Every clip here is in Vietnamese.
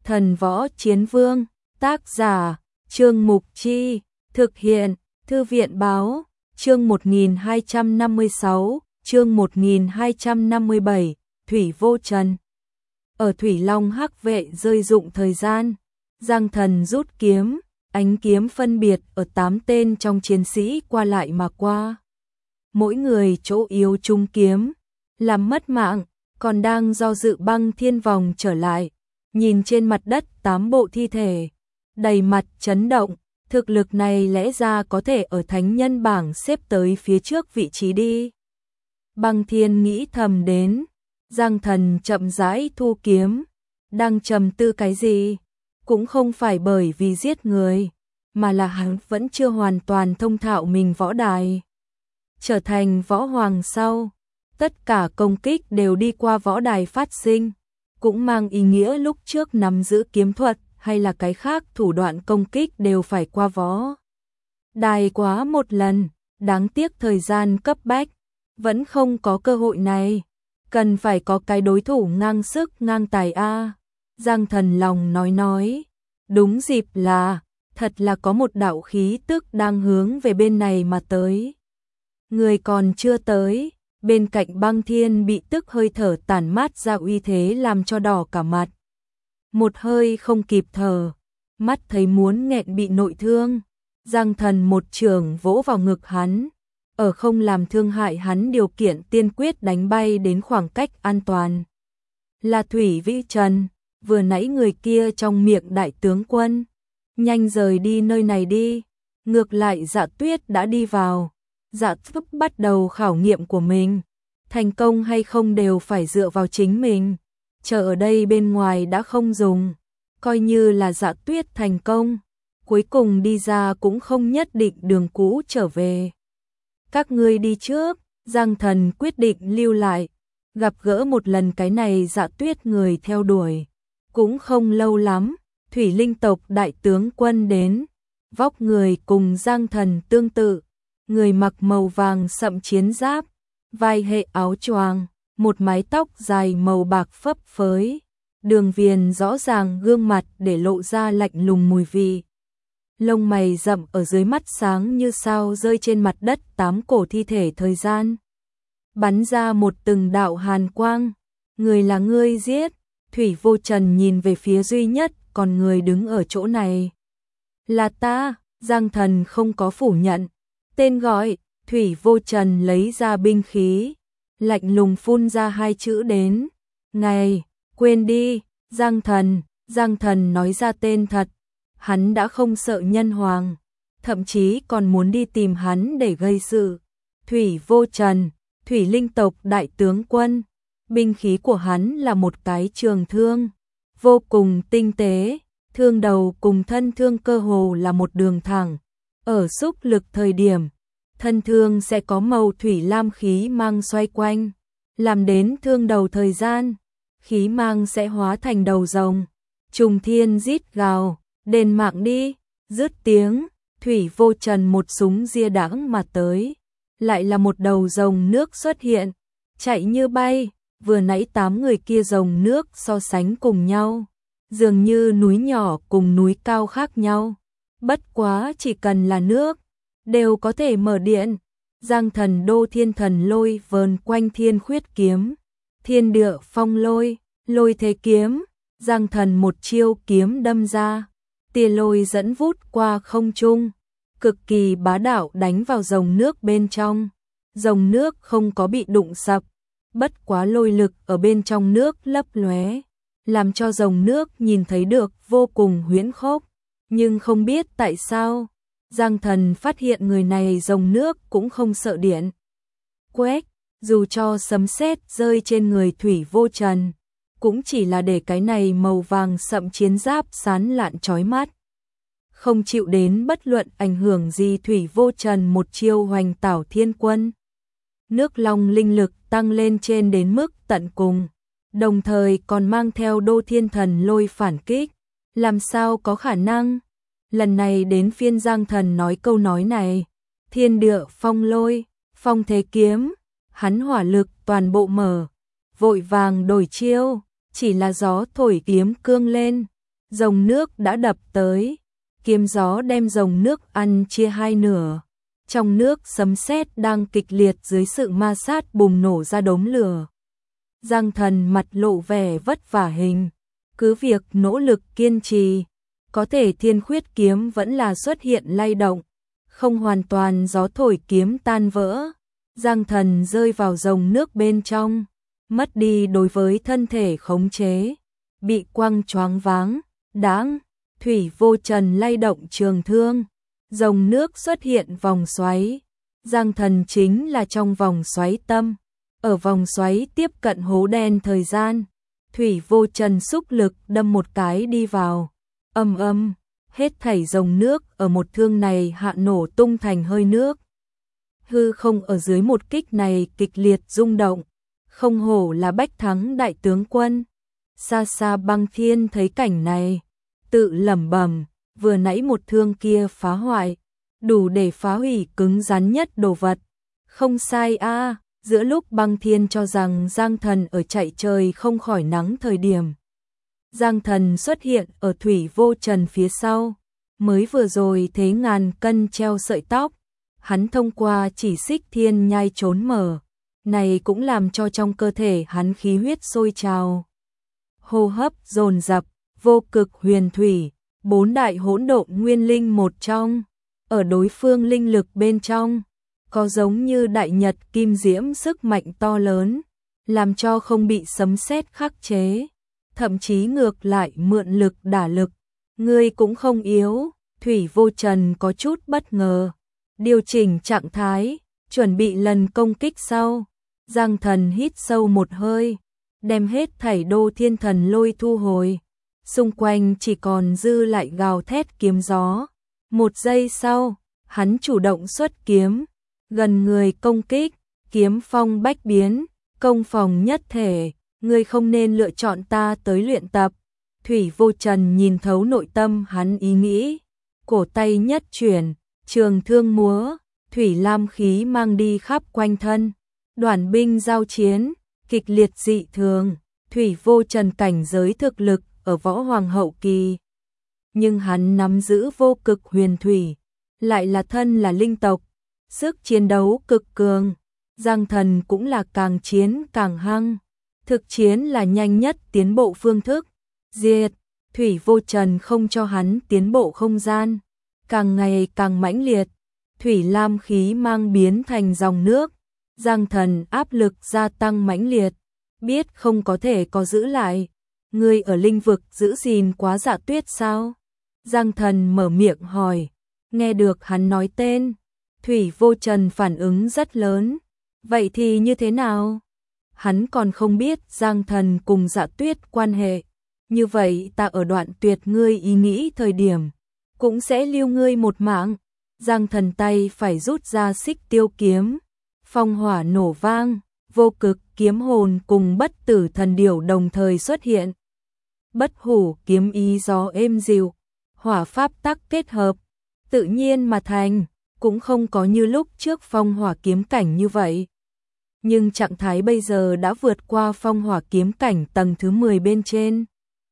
Thần võ chiến vương, tác giả, Trương Mục Chi, thực hiện, Thư viện báo, chương 1256, chương 1257, Thủy Vô Trần. Ở Thủy Long Hắc Vệ rơi dụng thời gian, Giang Thần rút kiếm, ánh kiếm phân biệt ở 8 tên trong chiến sĩ qua lại mà qua. Mỗi người chỗ yếu trúng kiếm, làm mất mạng, còn đang do dự Băng Thiên vòng trở lại, nhìn trên mặt đất 8 bộ thi thể, đầy mặt chấn động, thực lực này lẽ ra có thể ở thánh nhân bảng xếp tới phía trước vị trí đi. Băng Thiên nghĩ thầm đến, Giang Thần chậm rãi thu kiếm, đang trầm tư cái gì, cũng không phải bởi vì giết người, mà là hắn vẫn chưa hoàn toàn thông thạo mình võ đài. Trở thành võ hoàng sau, tất cả công kích đều đi qua võ đài phát sinh, cũng mang ý nghĩa lúc trước nắm giữ kiếm thuật hay là cái khác thủ đoạn công kích đều phải qua võ đài quá một lần, đáng tiếc thời gian cấp bách, vẫn không có cơ hội này, cần phải có cái đối thủ ngang sức ngang tài a. Giang Thần lòng nói, đúng dịp là, thật là có một đạo khí tức đang hướng về bên này mà tới. Người còn chưa tới, bên cạnh Băng Thiên bị tức hơi thở tản mát ra uy thế làm cho đỏ cả mặt. Một hơi không kịp thở, mắt thấy muốn nghẹn bị nội thương, Giang Thần một chưởng vỗ vào ngực hắn, ở không làm thương hại hắn điều kiện tiên quyết đánh bay đến khoảng cách an toàn. Là Thủy Vĩ Trần, vừa nãy người kia trong miệng đại tướng quân, nhanh rời đi nơi này đi. Ngược lại Dạ Tuyết đã đi vào, Dạ Tuyết bắt đầu khảo nghiệm của mình, thành công hay không đều phải dựa vào chính mình, chờ ở đây bên ngoài đã không dùng, coi như là Dạ Tuyết thành công, cuối cùng đi ra cũng không nhất định đường cũ trở về. Các ngươi đi trước, Giang Thần quyết định lưu lại, gặp gỡ một lần cái này Dạ Tuyết người theo đuổi, cũng không lâu lắm, Thủy Linh tộc đại tướng quân đến, vóc người cùng Giang Thần tương tự, người mặc màu vàng sậm chiến giáp, vai hệ áo choàng, một mái tóc dài màu bạc phấp phới, đường viền rõ ràng gương mặt để lộ ra lạnh lùng mùi vị. Lông mày rậm ở dưới mắt sáng như sao rơi trên mặt đất 8 cổ thi thể thời gian. Bắn ra một từng đạo hàn quang, người là ngươi giết, Thủy Vô Trần nhìn về phía duy nhất còn người đứng ở chỗ này. Là ta, Giang Thần không có phủ nhận, tên gọi, Thủy Vô Trần lấy ra binh khí, lạnh lùng phun ra 2 chữ đến, ngày, quên đi, Giang Thần nói ra tên thật, hắn đã không sợ nhân hoàng, thậm chí còn muốn đi tìm hắn để gây sự. Thủy Vô Trần, Thủy Linh tộc đại tướng quân, binh khí của hắn là một cái trường thương, vô cùng tinh tế, thương đầu cùng thân thương cơ hồ là một đường thẳng, ở xúc lực thời điểm, thân thương sẽ có màu thủy lam khí mang xoay quanh, làm đến thương đầu thời gian, khí mang sẽ hóa thành đầu rồng, trùng thiên rít gào, đền mạng đi, dứt tiếng, Thủy Vô Trần một súng ria đãng mà tới, lại là một đầu rồng nước xuất hiện, chạy như bay, vừa nãy 8 người kia rồng nước so sánh cùng nhau, dường như núi nhỏ cùng núi cao khác nhau, bất quá chỉ cần là nước, đều có thể mở điện. Giang Thần đô thiên thần lôi vờn quanh thiên khuyết kiếm, thiên địa phong lôi, lôi thế kiếm, Giang Thần một chiêu kiếm đâm ra, tia lôi dẫn vút qua không trung, cực kỳ bá đạo đánh vào rồng nước bên trong, rồng nước không có bị đụng sập, bất quá lôi lực ở bên trong nước lấp lóe, làm cho rồng nước nhìn thấy được vô cùng huyễn khốc, nhưng không biết tại sao, Giang Thần phát hiện người này rồng nước cũng không sợ điện. Quét, dù cho sấm sét rơi trên người Thủy Vô Trần, cũng chỉ là để cái này màu vàng sậm chiến giáp sán lạn chói mắt. Không chịu đến bất luận ảnh hưởng gì Thủy Vô Trần một chiêu hoành tảo thiên quân. Nước long linh lực tăng lên trên đến mức tận cùng, đồng thời còn mang theo đô thiên thần lôi phản kích, làm sao có khả năng. Lần này đến phiên Giang Thần nói câu nói này, thiên địa phong lôi, phong thế kiếm, hắn hỏa lực toàn bộ mở, vội vàng đổi chiêu, chỉ là gió thổi kiếm cương lên, Dòng nước đã đập tới, kiếm gió đem dòng nước ăn chia hai nửa. Trong nước sấm sét đang kịch liệt dưới sự ma sát bùng nổ ra đốm lửa. Giang Thần mặt lộ vẻ vất vả hình, cứ việc nỗ lực kiên trì, có thể Thiên Khuyết kiếm vẫn là xuất hiện lay động, không hoàn toàn gió thổi kiếm tan vỡ. Giang Thần rơi vào dòng nước bên trong, mất đi đối với thân thể khống chế, bị quăng choáng váng, đáng. Thủy Vô Trần lay động trường thương, dòng nước xuất hiện vòng xoáy. Giang Thần chính là trong vòng xoáy tâm, ở vòng xoáy tiếp cận hố đen thời gian. Thủy Vô Trần xúc lực đâm một cái đi vào, âm, hết thảy dòng nước ở một thương này hạ nổ tung thành hơi nước. Hư không ở dưới một kích này kịch liệt rung động, không hổ là Bách Thắng đại tướng quân. Xa xa Băng Thiên thấy cảnh này, tự lẩm bẩm, vừa nãy một thương kia phá hoại, đủ để phá hủy cứng rắn nhất đồ vật. Không sai a. Giữa lúc Băng Thiên cho rằng Giang Thần ở chạy trời không khỏi nắng thời điểm, Giang Thần xuất hiện ở Thủy Vô Trần phía sau, mới vừa rồi thế ngàn cân treo sợi tóc, hắn thông qua chỉ xích thiên nhai trốn mở, này cũng làm cho trong cơ thể hắn khí huyết sôi trào. Hô hấp dồn dập, vô cực huyền thủy, bốn đại hỗn độn nguyên linh một trong, ở đối phương linh lực bên trong, có giống như đại nhật kim diễm sức mạnh to lớn, làm cho không bị sấm sét khắc chế, thậm chí ngược lại mượn lực đả lực. Ngươi cũng không yếu. Thủy Vô Trần có chút bất ngờ, điều chỉnh trạng thái, chuẩn bị lần công kích sau. Giang Thần hít sâu một hơi, đem hết thảy Đô Thiên Thần Lôi thu hồi, xung quanh chỉ còn dư lại gào thét kiếm gió. Một giây sau, hắn chủ động xuất kiếm, gần người công kích, kiếm phong bách biến, công phòng nhất thể. Ngươi không nên lựa chọn ta tới luyện tập. Thủy Vô Trần nhìn thấu nội tâm hắn ý nghĩ, cổ tay nhất chuyển, trường thương múa, thủy lam khí mang đi khắp quanh thân. Đoàn binh giao chiến, kịch liệt dị thường. Thủy Vô Trần cảnh giới thực lực ở võ hoàng hậu kỳ, nhưng hắn nắm giữ vô cực huyền thủy, lại là thân là linh tộc, sức chiến đấu cực cường. Giang Thần cũng là càng chiến càng hăng, thực chiến là nhanh nhất tiến bộ phương thức. Diệt, Thủy Vô Trần không cho hắn tiến bộ không gian, càng ngày càng mãnh liệt, thủy lam khí mang biến thành dòng nước. Giang Thần áp lực gia tăng mãnh liệt, biết không có thể có giữ lại. Ngươi ở linh vực giữ gìn quá Dạ Tuyết sao? Giang Thần mở miệng hỏi, nghe được hắn nói tên, Thủy Vô Trần phản ứng rất lớn. Vậy thì như thế nào? Hắn còn không biết Giang Thần cùng Dạ Tuyết quan hệ. Như vậy ta ở đoạn tuyệt ngươi ý nghĩ thời điểm, cũng sẽ lưu ngươi một mạng. Giang Thần tay phải rút ra xích tiêu kiếm, phong hỏa nổ vang, vô cực kiếm hồn cùng bất tử thần điểu đồng thời xuất hiện. Bất hủ kiếm ý gió êm dịu, hỏa pháp tắc kết hợp, tự nhiên mà thành, cũng không có như lúc trước phong hỏa kiếm cảnh như vậy. Nhưng trạng thái bây giờ đã vượt qua phong hỏa kiếm cảnh tầng thứ 10 bên trên.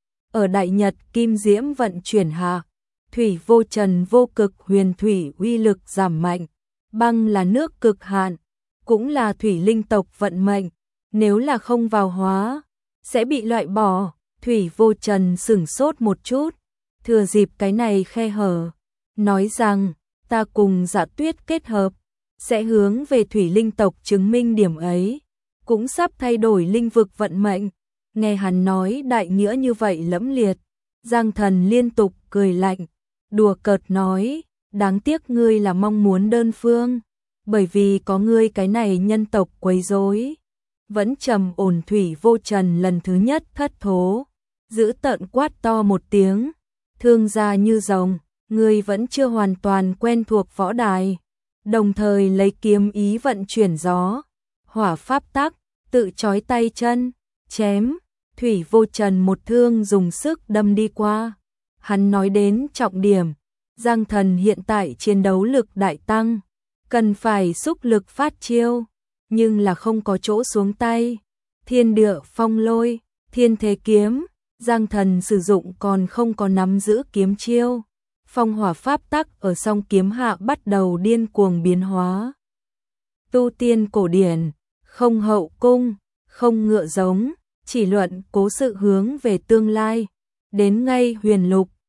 Ở đại nhật kim diễm vận chuyển hạ, Thủy Vô Trần vô cực huyền thủy uy lực giảm mạnh. Băng là nước cực hạn, cũng là thủy linh tộc vận mệnh, nếu là không vào hóa, sẽ bị loại bỏ. Thủy Vô Trần sửng sốt một chút, thừa dịp cái này khe hở, nói rằng, ta cùng Dạ Tuyết kết hợp, sẽ hướng về thủy linh tộc chứng minh điểm ấy, cũng sắp thay đổi linh vực vận mệnh. Nghe hắn nói đại nghĩa như vậy lẫm liệt, Giang Thần liên tục cười lạnh, đùa cợt nói, đáng tiếc ngươi là mong muốn đơn phương, bởi vì có ngươi cái này nhân tộc quấy rối. Vẫn trầm ổn Thủy Vô Trần lần thứ nhất thất thố, giữ tợn quát to một tiếng, thương gia như rồng, ngươi vẫn chưa hoàn toàn quen thuộc võ đài. Đồng thời lấy kiếm ý vận chuyển gió, hỏa pháp tắc, tự chói tay chân, chém. Thủy Vô Trần một thương dùng sức đâm đi qua. Hắn nói đến trọng điểm, Giang Thần hiện tại chiến đấu lực đại tăng, cần phải xúc lực phát chiêu, nhưng là không có chỗ xuống tay. Thiên địa phong lôi, thiên thế kiếm, Giang Thần sử dụng còn không có nắm giữ kiếm chiêu. Phong hỏa pháp tắc ở song kiếm hạ bắt đầu điên cuồng biến hóa. Tu tiên cổ điển, không hậu cung, không ngựa giống, chỉ luận cố sự hướng về tương lai. Đến ngay huyền lục,